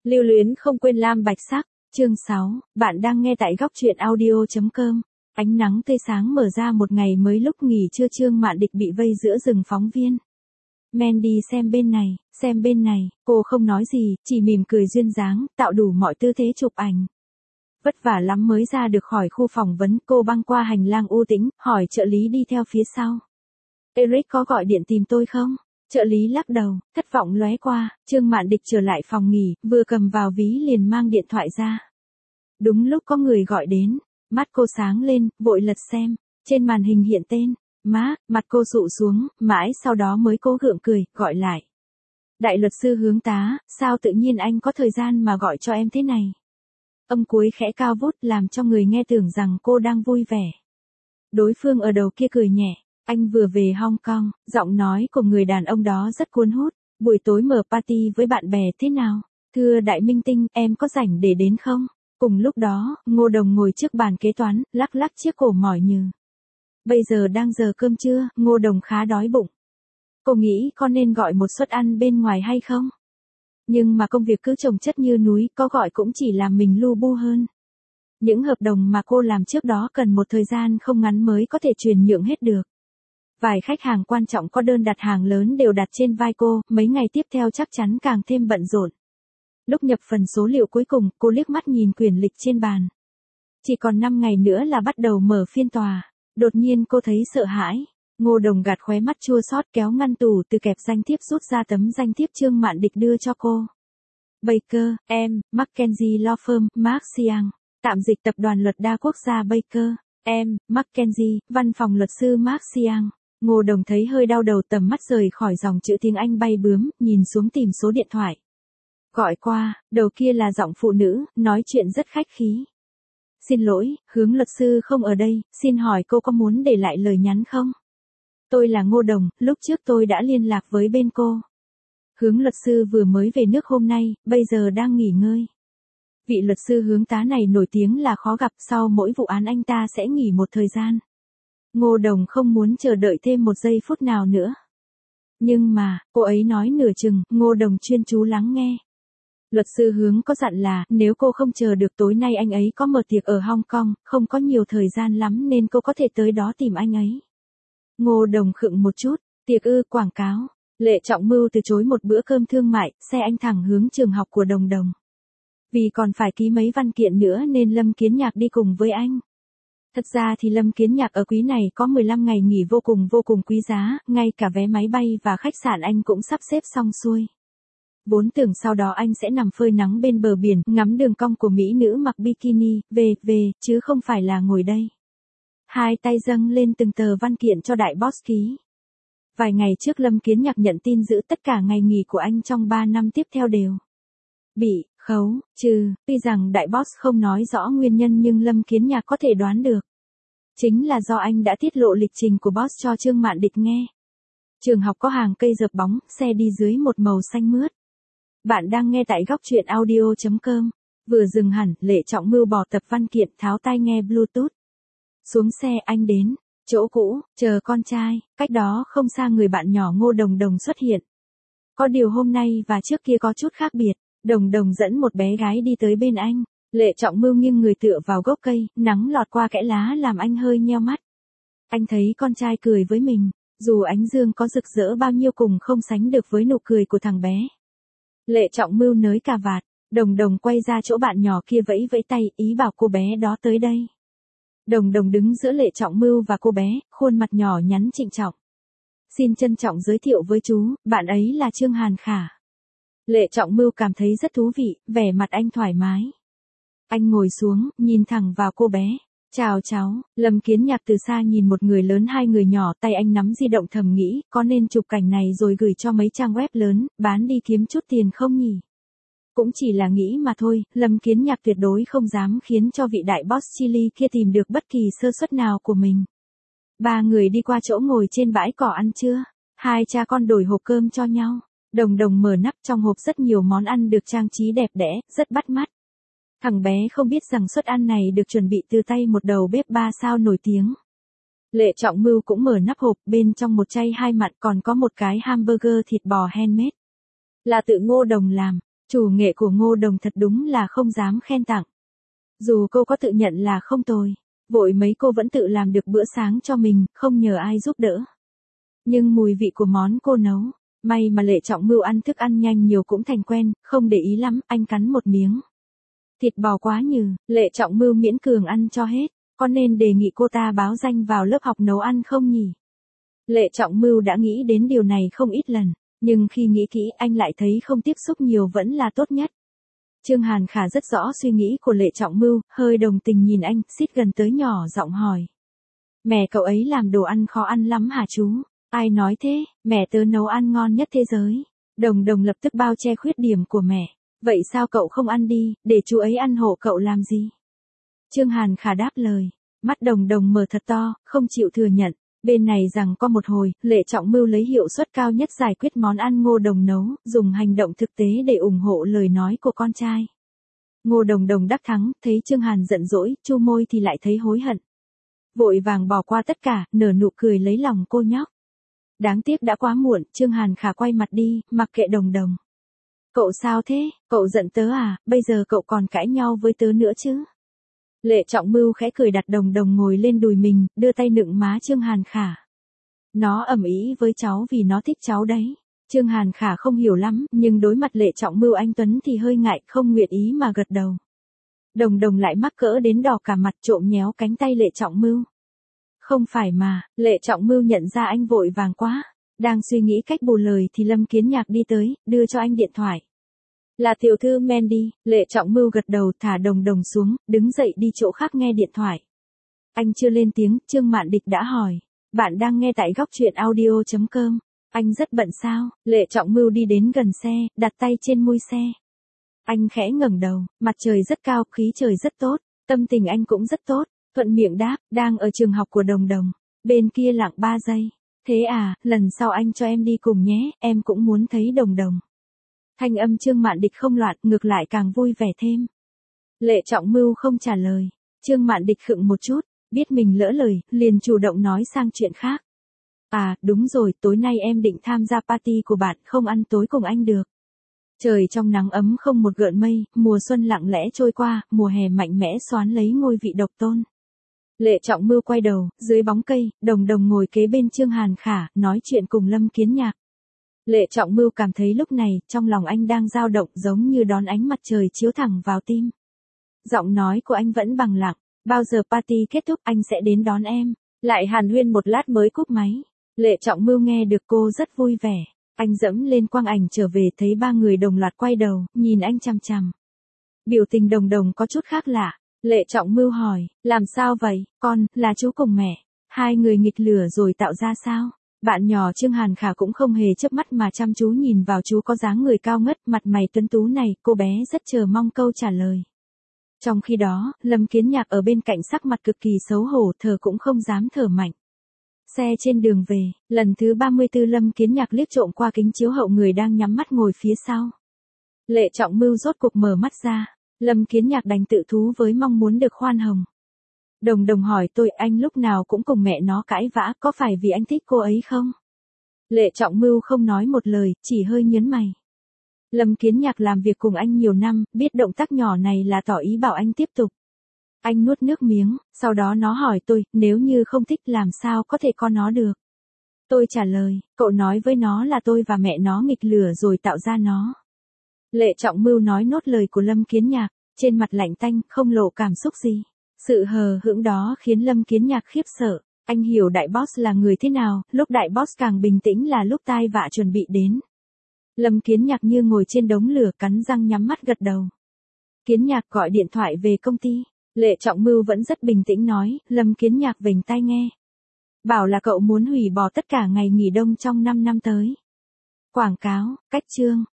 Lưu luyến không quên lam bạch sắc, chương 6, bạn đang nghe tại góc truyện audio.com. Ánh nắng tươi sáng mở ra một ngày mới lúc nghỉ trưa Trương Mạn Địch bị vây giữa rừng phóng viên. Mandy xem bên này, cô không nói gì, chỉ mỉm cười duyên dáng, tạo đủ mọi tư thế chụp ảnh. Vất vả lắm mới ra được khỏi khu phỏng vấn, cô băng qua hành lang u tĩnh, hỏi trợ lý đi theo phía sau. Eric có gọi điện tìm tôi không? Trợ lý lắc đầu, thất vọng lóe qua, Trương Mạn Địch trở lại phòng nghỉ, vừa cầm vào ví liền mang điện thoại ra. Đúng lúc có người gọi đến, mắt cô sáng lên, vội lật xem, trên màn hình hiện tên, mặt cô sụ xuống, mãi sau đó mới cố gượng cười, gọi lại. Đại luật sư Hướng tá, sao tự nhiên anh có thời gian mà gọi cho em thế này? Âm cuối khẽ cao vút làm cho người nghe tưởng rằng cô đang vui vẻ. Đối phương ở đầu kia cười nhẹ. Anh vừa về Hong Kong, giọng nói của người đàn ông đó rất cuốn hút. Buổi tối mở party với bạn bè thế nào? Thưa đại minh tinh, em có rảnh để đến không? Cùng lúc đó, Ngô Đồng ngồi trước bàn kế toán, lắc lắc chiếc cổ mỏi nhừ. Bây giờ đang giờ cơm trưa, Ngô Đồng khá đói bụng. Cô nghĩ có nên gọi một suất ăn bên ngoài hay không? Nhưng mà công việc cứ chồng chất như núi, có gọi cũng chỉ làm mình lu bu hơn. Những hợp đồng mà cô làm trước đó cần một thời gian không ngắn mới có thể chuyển nhượng hết được. Vài khách hàng quan trọng có đơn đặt hàng lớn đều đặt trên vai cô, mấy ngày tiếp theo chắc chắn càng thêm bận rộn. Lúc nhập phần số liệu cuối cùng, cô liếc mắt nhìn quyển lịch trên bàn. Chỉ còn 5 ngày nữa là bắt đầu mở phiên tòa. Đột nhiên cô thấy sợ hãi. Ngô Đồng gạt khóe mắt chua xót kéo ngăn tủ từ kẹp danh thiếp rút ra tấm danh thiếp Trương Mạn Địch đưa cho cô. Baker, M. Mackenzie Law Firm, Mark Siang. Tạm dịch tập đoàn luật đa quốc gia Baker, M. Mackenzie, văn phòng luật sư Mark Siang. Ngô Đồng thấy hơi đau đầu, tầm mắt rời khỏi dòng chữ tiếng Anh bay bướm, nhìn xuống tìm số điện thoại. Gọi qua, đầu kia là giọng phụ nữ, nói chuyện rất khách khí. Xin lỗi, Hướng luật sư không ở đây, xin hỏi cô có muốn để lại lời nhắn không? Tôi là Ngô Đồng, lúc trước tôi đã liên lạc với bên cô. Hướng luật sư vừa mới về nước hôm nay, bây giờ đang nghỉ ngơi. Vị luật sư Hướng tá này nổi tiếng là khó gặp, sau mỗi vụ án anh ta sẽ nghỉ một thời gian. Ngô Đồng không muốn chờ đợi thêm một giây phút nào nữa. Nhưng mà, cô ấy nói nửa chừng, Ngô Đồng chuyên chú lắng nghe. Luật sư Hướng có dặn là, nếu cô không chờ được tối nay anh ấy có mở tiệc ở Hong Kong, không có nhiều thời gian lắm nên cô có thể tới đó tìm anh ấy. Ngô Đồng khựng một chút, tiệc quảng cáo. Lệ Trọng Mưu từ chối một bữa cơm thương mại, xe anh thẳng hướng trường học của Đồng Đồng. Vì còn phải ký mấy văn kiện nữa nên Lâm Kiến Nhạc đi cùng với anh. Thật ra thì Lâm Kiến Nhạc ở quý này có 15 ngày nghỉ vô cùng quý giá, ngay cả vé máy bay và khách sạn anh cũng sắp xếp xong xuôi. Vốn tưởng sau đó anh sẽ nằm phơi nắng bên bờ biển, ngắm đường cong của mỹ nữ mặc bikini, chứ không phải là ngồi đây. Hai tay dâng lên từng tờ văn kiện cho đại boss ký. Vài ngày trước Lâm Kiến Nhạc nhận tin giữ tất cả ngày nghỉ của anh trong 3 năm tiếp theo đều bị khấu trừ, tuy rằng đại boss không nói rõ nguyên nhân nhưng Lâm Kiến Nhạc có thể đoán được. Chính là do anh đã tiết lộ lịch trình của boss cho Trương Mạn Địch nghe. Trường học có hàng cây dợp bóng, xe đi dưới một màu xanh mướt. Bạn đang nghe tại góc truyện audio.com. Vừa dừng hẳn, Lệ Trọng Mưu bỏ tập văn kiện, tháo tai nghe Bluetooth. Xuống xe anh đến chỗ cũ, chờ con trai, cách đó không xa người bạn nhỏ Ngô Đồng Đồng xuất hiện. Có điều hôm nay và trước kia có chút khác biệt, Đồng Đồng dẫn một bé gái đi tới bên anh. Lệ Trọng Mưu nghiêng người tựa vào gốc cây, nắng lọt qua kẽ lá làm anh hơi nheo mắt. Anh thấy con trai cười với mình, dù ánh dương có rực rỡ bao nhiêu cùng không sánh được với nụ cười của thằng bé. Lệ Trọng Mưu nới cà vạt, Đồng Đồng quay ra chỗ bạn nhỏ kia vẫy vẫy tay, ý bảo cô bé đó tới đây. Đồng Đồng đứng giữa Lệ Trọng Mưu và cô bé, khuôn mặt nhỏ nhắn trịnh trọng. Xin trân trọng giới thiệu với chú, bạn ấy là Trương Hàn Khả. Lệ Trọng Mưu cảm thấy rất thú vị, vẻ mặt anh thoải mái. Anh ngồi xuống, nhìn thẳng vào cô bé. Chào cháu, Lâm Kiến Nhạc từ xa nhìn một người lớn hai người nhỏ, tay anh nắm di động thầm nghĩ, có nên chụp cảnh này rồi gửi cho mấy trang web lớn, bán đi kiếm chút tiền không nhỉ? Cũng chỉ là nghĩ mà thôi, Lâm Kiến Nhạc tuyệt đối không dám khiến cho vị đại boss Chili kia tìm được bất kỳ sơ suất nào của mình. Ba người đi qua chỗ ngồi trên bãi cỏ ăn trưa, hai cha con đổi hộp cơm cho nhau. Đồng Đồng mở nắp, trong hộp rất nhiều món ăn được trang trí đẹp đẽ, rất bắt mắt. Thằng bé không biết rằng suất ăn này được chuẩn bị từ tay một đầu bếp 3 sao nổi tiếng. Lệ Trọng Mưu cũng mở nắp hộp, bên trong một chay hai mặn còn có một cái hamburger thịt bò handmade. Là tự Ngô Đồng làm. Chủ nghệ của Ngô Đồng thật đúng là không dám khen tặng. Dù cô có tự nhận là không tồi, vội mấy cô vẫn tự làm được bữa sáng cho mình, không nhờ ai giúp đỡ. Nhưng mùi vị của món cô nấu, may mà Lệ Trọng Mưu ăn thức ăn nhanh nhiều cũng thành quen, không để ý lắm, anh cắn một miếng. Thịt bò quá nhừ, Lệ Trọng Mưu miễn cường ăn cho hết, có nên đề nghị cô ta báo danh vào lớp học nấu ăn không nhỉ? Lệ Trọng Mưu đã nghĩ đến điều này không ít lần, nhưng khi nghĩ kỹ anh lại thấy không tiếp xúc nhiều vẫn là tốt nhất. Trương Hàn Khả rất rõ suy nghĩ của Lệ Trọng Mưu, hơi đồng tình nhìn anh, xít gần tới nhỏ giọng hỏi. Mẹ cậu ấy làm đồ ăn khó ăn lắm hả chú? Ai nói thế, mẹ tớ nấu ăn ngon nhất thế giới. Đồng Đồng lập tức bao che khuyết điểm của mẹ. Vậy sao cậu không ăn đi, để chú ấy ăn hộ cậu làm gì? Trương Hàn Khả đáp lời. Mắt Đồng Đồng mở thật to, không chịu thừa nhận. Bên này rằng có một hồi, Lệ Trọng Mưu lấy hiệu suất cao nhất giải quyết món ăn Ngô Đồng nấu, dùng hành động thực tế để ủng hộ lời nói của con trai. Ngô Đồng Đồng đắc thắng, thấy Trương Hàn giận dỗi, chu môi thì lại thấy hối hận. Vội vàng bỏ qua tất cả, nở nụ cười lấy lòng cô nhóc. Đáng tiếc đã quá muộn, Trương Hàn Khả quay mặt đi, mặc kệ Đồng Đồng. Cậu sao thế, cậu giận tớ à, bây giờ cậu còn cãi nhau với tớ nữa chứ? Lệ Trọng Mưu khẽ cười đặt Đồng Đồng ngồi lên đùi mình, đưa tay nựng má Trương Hàn Khả. Nó ầm ĩ với cháu vì nó thích cháu đấy. Trương Hàn Khả không hiểu lắm, nhưng đối mặt Lệ Trọng Mưu anh Tuấn thì hơi ngại, không nguyện ý mà gật đầu. Đồng Đồng lại mắc cỡ đến đỏ cả mặt, trộm nhéo cánh tay Lệ Trọng Mưu. Không phải mà, Lệ Trọng Mưu nhận ra anh vội vàng quá. Đang suy nghĩ cách bù lời thì Lâm Kiến Nhạc đi tới, đưa cho anh điện thoại. Là tiểu thư Mandy, Lệ Trọng Mưu gật đầu thả Đồng Đồng xuống, đứng dậy đi chỗ khác nghe điện thoại. Anh chưa lên tiếng, Trương Mạn Địch đã hỏi. Bạn đang nghe tại góc truyện audio.com. Anh rất bận sao? Lệ Trọng Mưu đi đến gần xe, đặt tay trên mui xe. Anh khẽ ngẩng đầu, mặt trời rất cao, khí trời rất tốt, tâm tình anh cũng rất tốt, thuận miệng đáp, đang ở trường học của Đồng Đồng. Bên kia lặng 3 giây. Thế à, lần sau anh cho em đi cùng nhé, em cũng muốn thấy Đồng Đồng. Thanh âm Trương Mạn Địch không loạn, ngược lại càng vui vẻ thêm. Lệ Trọng Mưu không trả lời. Trương Mạn Địch khựng một chút, biết mình lỡ lời, liền chủ động nói sang chuyện khác. À, đúng rồi, tối nay em định tham gia party của bạn, không ăn tối cùng anh được. Trời trong nắng ấm không một gợn mây, mùa xuân lặng lẽ trôi qua, mùa hè mạnh mẽ xoán lấy ngôi vị độc tôn. Lệ Trọng Mưu quay đầu, dưới bóng cây, Đồng Đồng ngồi kế bên Trương Hàn Khả, nói chuyện cùng Lâm Kiến Nhạc. Lệ Trọng Mưu cảm thấy lúc này, trong lòng anh đang dao động giống như đón ánh mặt trời chiếu thẳng vào tim. Giọng nói của anh vẫn bằng lặng, bao giờ party kết thúc anh sẽ đến đón em. Lại hàn huyên một lát mới cúp máy. Lệ Trọng Mưu nghe được cô rất vui vẻ. Anh dẫm lên quang ảnh trở về thấy 3 người đồng loạt quay đầu, nhìn anh chằm chằm. Biểu tình Đồng Đồng có chút khác lạ. Lệ Trọng Mưu hỏi, làm sao vậy, con, là chú cùng mẹ. 2 người nghịch lửa rồi tạo ra sao? Bạn nhỏ Trương Hàn Khả cũng không hề chớp mắt mà chăm chú nhìn vào chú có dáng người cao ngất, mặt mày tuấn tú này, cô bé rất chờ mong câu trả lời. Trong khi đó, Lâm Kiến Nhạc ở bên cạnh sắc mặt cực kỳ xấu hổ, thở cũng không dám thở mạnh. Xe trên đường về, lần thứ 34 Lâm Kiến Nhạc liếc trộm qua kính chiếu hậu người đang nhắm mắt ngồi phía sau. Lệ Trọng Mưu rốt cục mở mắt ra, Lâm Kiến Nhạc đành tự thú với mong muốn được khoan hồng. Đồng Đồng hỏi tôi, anh lúc nào cũng cùng mẹ nó cãi vã, có phải vì anh thích cô ấy không? Lệ Trọng Mưu không nói một lời, chỉ hơi nhớn mày. Lâm Kiến Nhạc làm việc cùng anh nhiều năm, biết động tác nhỏ này là tỏ ý bảo anh tiếp tục. Anh nuốt nước miếng, sau đó nó hỏi tôi, nếu như không thích làm sao có thể có nó được. Tôi trả lời, cậu nói với nó là tôi và mẹ nó nghịch lửa rồi tạo ra nó. Lệ Trọng Mưu nói nốt lời của Lâm Kiến Nhạc, trên mặt lạnh tanh, không lộ cảm xúc gì. Sự hờ hững đó khiến Lâm Kiến Nhạc khiếp sợ. Anh hiểu đại boss là người thế nào, lúc đại boss càng bình tĩnh là lúc tai vạ chuẩn bị đến. Lâm Kiến Nhạc như ngồi trên đống lửa cắn răng nhắm mắt gật đầu. Kiến Nhạc gọi điện thoại về công ty. Lệ Trọng Mưu vẫn rất bình tĩnh nói, Lâm Kiến Nhạc vểnh tai nghe. Bảo là cậu muốn hủy bỏ tất cả ngày nghỉ đông trong 5 năm tới. Quảng cáo, cách chương.